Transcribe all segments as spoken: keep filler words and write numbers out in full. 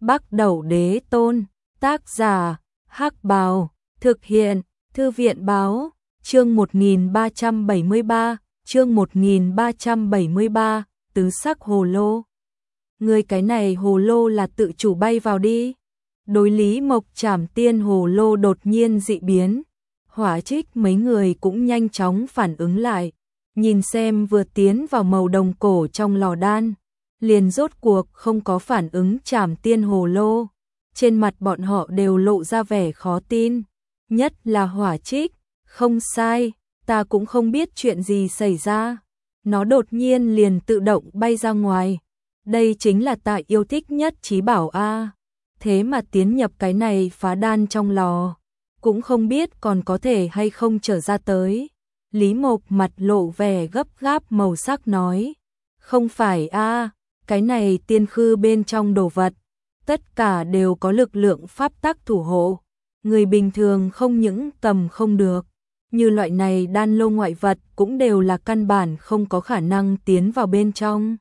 Bắc Đẩu Đế Tôn, tác giả, Hắc Bào, thực hiện, Thư viện Báo, chương một nghìn ba trăm bảy mươi ba, chương một nghìn ba trăm bảy mươi ba, tứ sắc hồ lô. Người cái này hồ lô là tự chủ bay vào đi. Đối Lý Mộc Trảm Tiên hồ lô đột nhiên dị biến, Hỏa Trích mấy người cũng nhanh chóng phản ứng lại, nhìn xem vừa tiến vào màu đồng cổ trong lò đan, liền rốt cuộc không có phản ứng Trảm Tiên hồ lô. Trên mặt bọn họ đều lộ ra vẻ khó tin, nhất là Hỏa Trích, không sai, ta cũng không biết chuyện gì xảy ra, nó đột nhiên liền tự động bay ra ngoài. Đây chính là ta yêu thích nhất trí bảo a. Thế mà tiến nhập cái này phá đan trong lò, cũng không biết còn có thể hay không trở ra tới. Lý Mộc mặt lộ vẻ gấp gáp màu sắc nói, không phải a, cái này tiên khư bên trong đồ vật, tất cả đều có lực lượng pháp tắc thủ hộ, người bình thường không những cầm không được, như loại này đan lô ngoại vật cũng đều là căn bản không có khả năng tiến vào bên trong.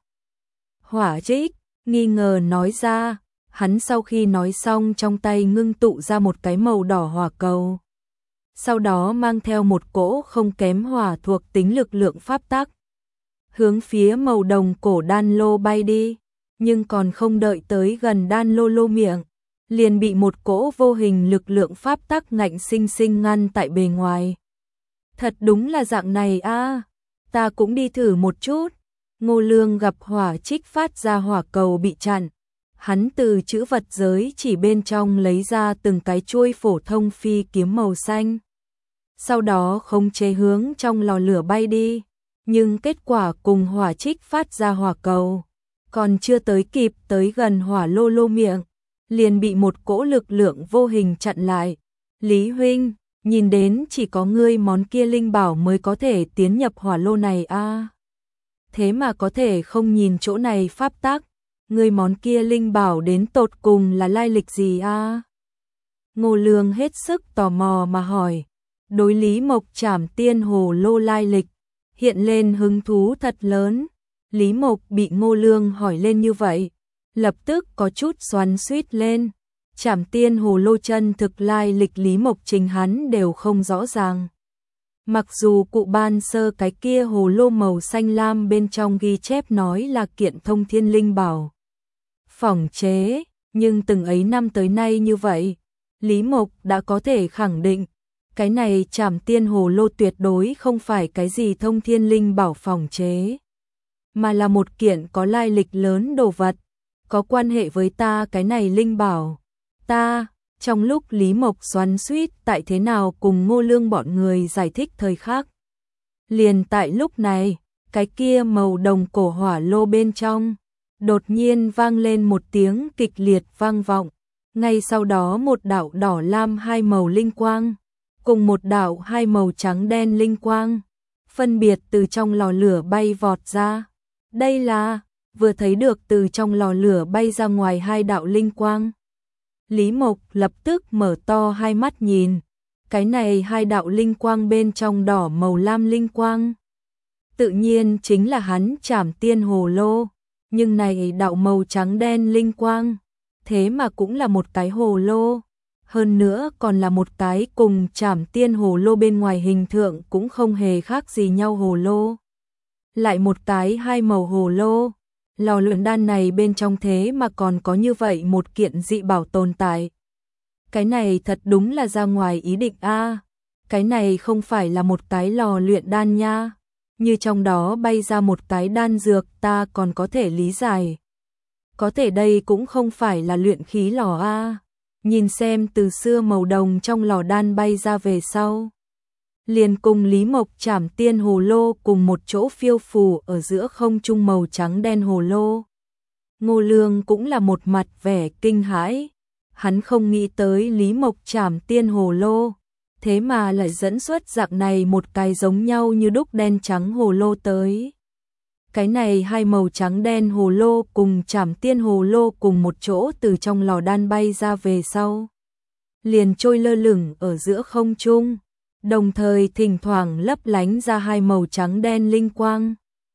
Hỏa Trích nghi ngờ nói ra, hắn sau khi nói xong trong tay ngưng tụ ra một cái màu đỏ hỏa cầu. Sau đó mang theo một cỗ không kém hỏa thuộc tính lực lượng pháp tắc, hướng phía màu đồng cổ đan lô bay đi, nhưng còn không đợi tới gần đan lô lô miệng, liền bị một cỗ vô hình lực lượng pháp tắc ngạnh sinh sinh ngăn tại bề ngoài. Thật đúng là dạng này a, ta cũng đi thử một chút. Ngô Lương gặp Hỏa Trích phát ra hỏa cầu bị chặn, hắn từ chữ vật giới chỉ bên trong lấy ra từng cái chuôi phổ thông phi kiếm màu xanh. Sau đó khống chế hướng trong lò lửa bay đi, nhưng kết quả cùng Hỏa Trích phát ra hỏa cầu, còn chưa tới kịp tới gần hỏa lô lô miệng, liền bị một cỗ lực lượng vô hình chặn lại. Lý huynh, nhìn đến chỉ có ngươi món kia linh bảo mới có thể tiến nhập hỏa lô này a. Thế mà có thể không nhìn chỗ này pháp tắc, người món kia linh bảo đến tột cùng là lai lịch gì a? Ngô Lương hết sức tò mò mà hỏi, đối Lý Mộc Trảm Tiên hồ lô lai lịch, hiện lên hứng thú thật lớn. Lý Mộc bị Ngô Lương hỏi lên như vậy, lập tức có chút xoắn xuýt lên, Trảm Tiên hồ lô chân thực lai lịch Lý Mộc chính hắn đều không rõ ràng. Mặc dù cụ ban sơ cái kia hồ lô màu xanh lam bên trong ghi chép nói là kiện thông thiên linh bảo phỏng chế, nhưng từng ấy năm tới nay như vậy, Lý Mộc đã có thể khẳng định, cái này Trảm Tiên hồ lô tuyệt đối không phải cái gì thông thiên linh bảo phỏng chế, mà là một kiện có lai lịch lớn đồ vật, có quan hệ với ta cái này linh bảo. Ta, trong lúc Lý Mộc xoắn xuýt tại thế nào cùng Ngô Lương bọn người giải thích thời khắc, liền tại lúc này, cái kia màu đồng cổ hỏa lô bên trong, đột nhiên vang lên một tiếng kịch liệt vang vọng, ngay sau đó một đạo đỏ lam hai màu linh quang, cùng một đạo hai màu trắng đen linh quang, phân biệt từ trong lò lửa bay vọt ra. Đây là, vừa thấy được từ trong lò lửa bay ra ngoài hai đạo linh quang. Lý Mộc lập tức mở to hai mắt nhìn, cái này hai đạo linh quang bên trong đỏ màu lam linh quang, tự nhiên chính là hắn Trảm Tiên hồ lô, nhưng này đạo màu trắng đen linh quang, thế mà cũng là một cái hồ lô, hơn nữa còn là một cái cùng Trảm Tiên hồ lô bên ngoài hình tượng cũng không hề khác gì nhau hồ lô. Lại một cái hai màu hồ lô, lò luyện đan này bên trong thế mà còn có như vậy một kiện dị bảo tồn tại. Cái này thật đúng là ra ngoài ý định a. Cái này không phải là một cái lò luyện đan nha, như trong đó bay ra một cái đan dược ta còn có thể lý giải. Có thể đây cũng không phải là luyện khí lò a. Nhìn xem từ xưa màu đồng trong lò đan bay ra về sau, liền cùng Lý Mộc Trảm Tiên hồ lô cùng một chỗ phiêu phù ở giữa không trung màu trắng đen hồ lô. Ngô Lương cũng là một mặt vẻ kinh hãi, hắn không nghĩ tới Lý Mộc Trảm Tiên hồ lô, thế mà lại dẫn xuất dạng này một cái giống nhau như đúc đen trắng hồ lô tới. Cái này hai màu trắng đen hồ lô cùng Trảm Tiên hồ lô cùng một chỗ từ trong lò đan bay ra về sau, liền trôi lơ lửng ở giữa không trung, đồng thời thỉnh thoảng lấp lánh ra hai màu trắng đen linh quang.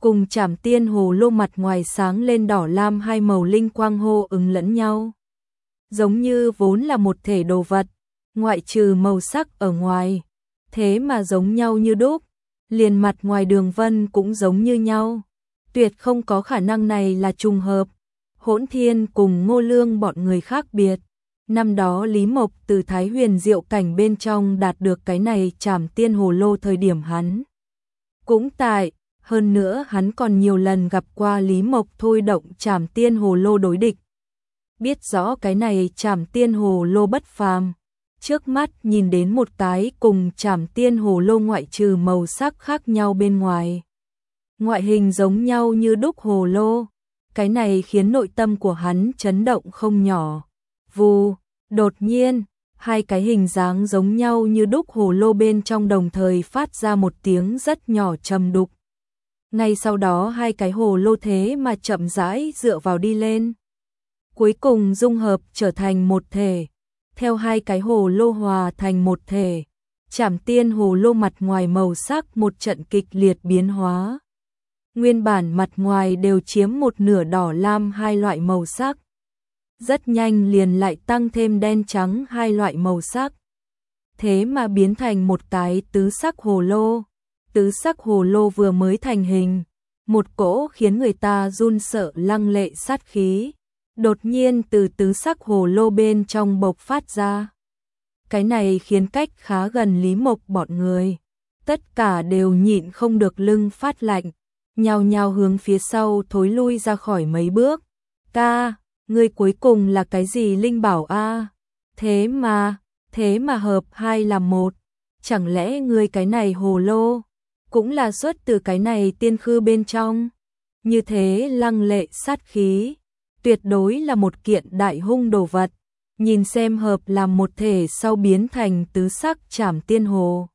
cùng Trảm Tiên Hồ Lô mặt ngoài sáng lên đỏ lam hai màu linh quang hô ứng lẫn nhau. Giống như vốn là một thể đồ vật, ngoại trừ màu sắc ở ngoài, thế mà giống nhau như đúc, liền mặt ngoài đường vân cũng giống như nhau. Tuyệt không có khả năng này là trùng hợp. Hỗn Thiên cùng Ngô Lương bọn người khác biệt. Năm đó Lý Mộc từ Thái Huyền Diệu cảnh bên trong đạt được cái này Trảm Tiên Hồ Lô thời điểm hắn cũng tại, hơn nữa hắn còn nhiều lần gặp qua Lý Mộc thôi động Trảm Tiên Hồ Lô đối địch. Biết rõ cái này Trảm Tiên Hồ Lô bất phàm, trước mắt nhìn đến một cái cùng Trảm Tiên Hồ Lô ngoại trừ màu sắc khác nhau bên ngoài, ngoại hình giống nhau như đúc hồ lô, cái này khiến nội tâm của hắn chấn động không nhỏ. Vù, đột nhiên, hai cái hình dáng giống nhau như đúc hồ lô bên trong đồng thời phát ra một tiếng rất nhỏ trầm đục. Ngay sau đó hai cái hồ lô thế mà chậm rãi dựa vào đi lên, cuối cùng dung hợp trở thành một thể. Theo hai cái hồ lô hòa thành một thể, Trảm Tiên Hồ Lô mặt ngoài màu sắc một trận kịch liệt biến hóa. Nguyên bản mặt ngoài đều chiếm một nửa đỏ lam hai loại màu sắc, rất nhanh liền lại tăng thêm đen trắng hai loại màu sắc. Thế mà biến thành một cái tứ sắc hồ lô. Tứ sắc hồ lô vừa mới thành hình, một cỗ khiến người ta run sợ lăng lệ sát khí đột nhiên từ tứ sắc hồ lô bên trong bộc phát ra. Cái này khiến cách khá gần Lý Mộc bọn người, tất cả đều nhịn không được lưng phát lạnh, nhao nhao hướng phía sau thối lui ra khỏi mấy bước. Ca, ngươi cuối cùng là cái gì linh bảo a? Thế mà, thế mà hợp hai làm một, chẳng lẽ ngươi cái này hồ lô cũng là xuất từ cái này tiên khư bên trong? Như thế lăng lệ sát khí, tuyệt đối là một kiện đại hung đồ vật. Nhìn xem hợp làm một thể sau biến thành tứ sắc Trảm Tiên Hồ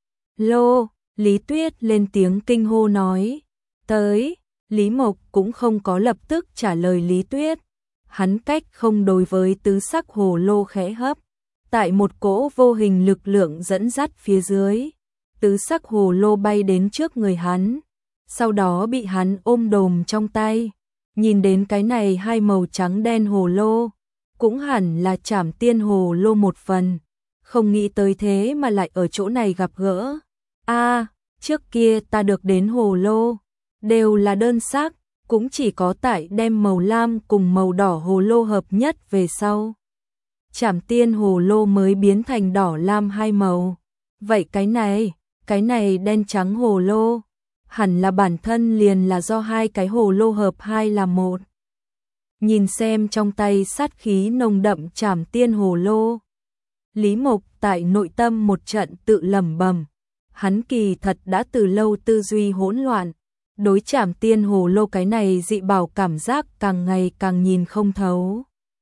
Lô, Lý Tuyết lên tiếng kinh hô nói. Tới, Lý Mộc cũng không có lập tức trả lời Lý Tuyết. Hắn cách không đối với tứ sắc hồ lô khẽ hấp. Tại một cỗ vô hình lực lượng dẫn dắt phía dưới, tứ sắc hồ lô bay đến trước người hắn, sau đó bị hắn ôm đồm trong tay. Nhìn đến cái này hai màu trắng đen hồ lô, cũng hẳn là Trảm Tiên Hồ Lô một phần, không nghĩ tới thế mà lại ở chỗ này gặp gỡ. A, à, trước kia ta được đến hồ lô đều là đơn sắc, cũng chỉ có tại đem màu lam cùng màu đỏ hồ lô hợp nhất về sau, Trảm Tiên Hồ Lô mới biến thành đỏ lam hai màu. Vậy cái này, cái này đen trắng hồ lô, hẳn là bản thân liền là do hai cái hồ lô hợp hai làm một. Nhìn xem trong tay sát khí nồng đậm Trảm Tiên Hồ Lô, Lý Mộc tại nội tâm một trận tự lẩm bẩm, hắn kỳ thật đã từ lâu tư duy hỗn loạn, đối Trảm Tiên Hồ Lô cái này dị bảo cảm giác càng ngày càng nhìn không thấu.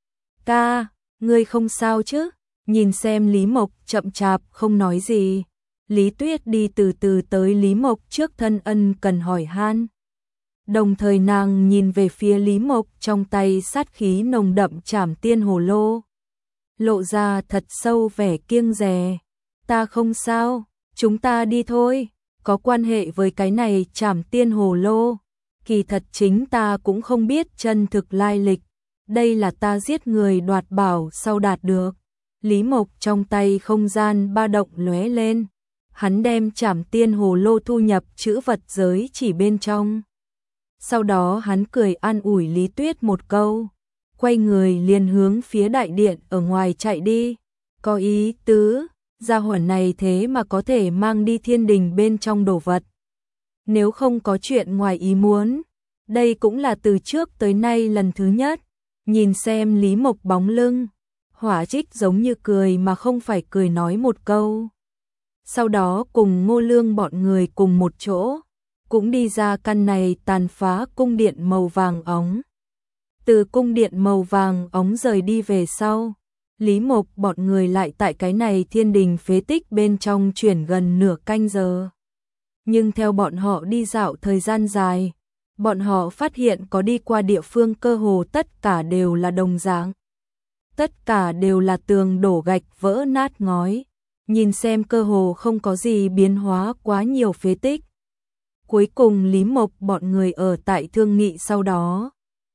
Ca, ngươi không sao chứ? Nhìn xem Lý Mộc chậm chạp không nói gì, Lý Tuyết đi từ từ tới Lý Mộc trước thân ân cần hỏi han. Đồng thời nàng nhìn về phía Lý Mộc trong tay sát khí nồng đậm Trảm Tiên Hồ Lô, lộ ra thật sâu vẻ kiêng dè. Ta không sao, chúng ta đi thôi. Có quan hệ với cái này Trảm Tiên Hồ Lô, kỳ thật chính ta cũng không biết chân thực lai lịch. Đây là ta giết người đoạt bảo sau đạt được. Lý Mộc trong tay không gian ba động lóe lên, hắn đem Trảm Tiên Hồ Lô thu nhập trữ vật giới chỉ bên trong. Sau đó hắn cười an ủi Lý Tuyết một câu, quay người liền hướng phía đại điện ở ngoài chạy đi. Có ý tứ, gia hỏa này thế mà có thể mang đi thiên đình bên trong đồ vật. Nếu không có chuyện ngoài ý muốn, đây cũng là từ trước tới nay lần thứ nhất. Nhìn xem Lý Mộc bóng lưng, Hỏa Trích giống như cười mà không phải cười nói một câu. Sau đó cùng Ngô Lương bọn người cùng một chỗ, cũng đi ra căn này tàn phá cung điện màu vàng óng. Từ cung điện màu vàng óng rời đi về sau, Lý Mộc bọn người lại tại cái này thiên đình phế tích bên trong chuyển gần nửa canh giờ. Nhưng theo bọn họ đi dạo thời gian dài, bọn họ phát hiện có đi qua địa phương cơ hồ tất cả đều là đồng dạng. Tất cả đều là tường đổ gạch vỡ nát ngói, nhìn xem cơ hồ không có gì biến hóa quá nhiều phế tích. Cuối cùng Lý Mộc bọn người ở tại thương nghị sau đó.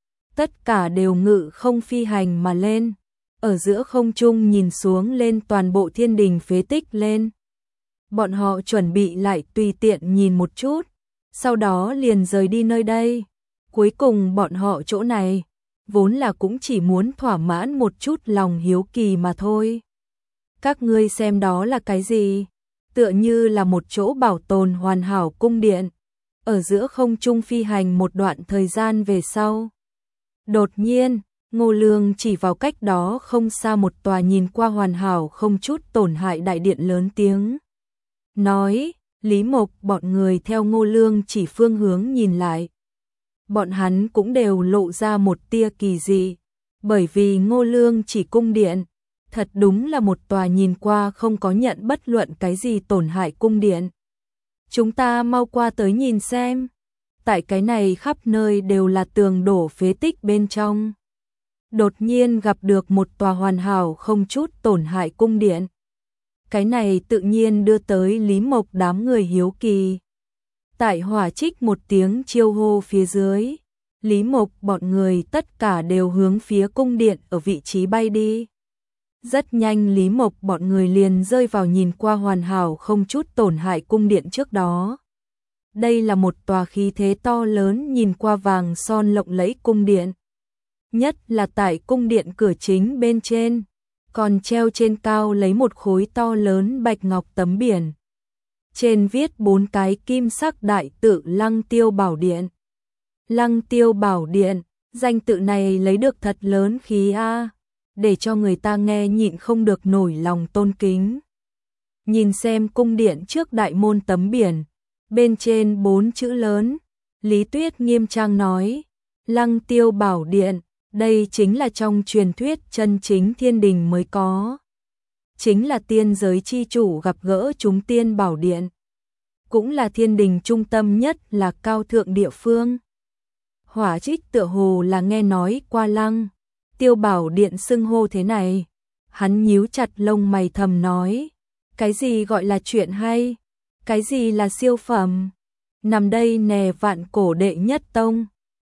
Tất cả đều ngự không phi hành mà lên. Ở giữa không trung nhìn xuống lên toàn bộ thiên đình phế tích lên. Bọn họ chuẩn bị lại tùy tiện nhìn một chút. Sau đó liền rời đi nơi đây. Cuối cùng bọn họ chỗ này. Vốn là cũng chỉ muốn thỏa mãn một chút lòng hiếu kỳ mà thôi. Các ngươi xem đó là cái gì? Tựa như là một chỗ bảo tồn hoàn hảo cung điện. Ở giữa không trung phi hành một đoạn thời gian về sau. Đột nhiên, Ngô Lương chỉ vào cách đó không xa một tòa nhìn qua hoàn hảo không chút tổn hại đại điện lớn tiếng. Nói, Lý Mộc bọn người theo Ngô Lương chỉ phương hướng nhìn lại. Bọn hắn cũng đều lộ ra một tia kỳ dị. Bởi vì Ngô Lương chỉ cung điện. Thật đúng là một tòa nhìn qua không có nhận bất luận cái gì tổn hại cung điện. Chúng ta mau qua tới nhìn xem. Tại cái này khắp nơi đều là tường đổ phế tích bên trong. Đột nhiên gặp được một tòa hoàn hảo không chút tổn hại cung điện. Cái này tự nhiên đưa tới Lý Mộc đám người hiếu kỳ. Tại hỏa trích một tiếng chiêu hô phía dưới. Lý Mộc bọn người tất cả đều hướng phía cung điện ở vị trí bay đi. Rất nhanh Lý Mộc bọn người liền rơi vào nhìn qua hoàn hảo không chút tổn hại cung điện trước đó. Đây là một tòa khí thế to lớn nhìn qua vàng son lộng lẫy cung điện. Nhất là tại cung điện cửa chính bên trên, còn treo trên cao lấy một khối to lớn bạch ngọc tấm biển. Trên viết bốn cái kim sắc đại tự Lăng Tiêu Bảo Điện. Lăng Tiêu Bảo Điện, danh tự này lấy được thật lớn khí a, để cho người ta nghe nhịn không được nổi lòng tôn kính. Nhìn xem cung điện trước đại môn tấm biển, bên trên bốn chữ lớn, Lý Tuyết nghiêm trang nói, Lăng Tiêu Bảo Điện, đây chính là trong truyền thuyết chân chính thiên đình mới có. Chính là tiên giới chi chủ gặp gỡ chúng tiên bảo điện. Cũng là thiên đình trung tâm nhất là cao thượng địa phương. Hỏa Trích tựa hồ là nghe nói qua Lăng Tiêu Bảo Điện xưng hô thế này. Hắn nhíu chặt lông mày thầm nói, cái gì gọi là chuyện hay? Cái gì là siêu phẩm? Nằm đây nè vạn cổ đệ nhất tông.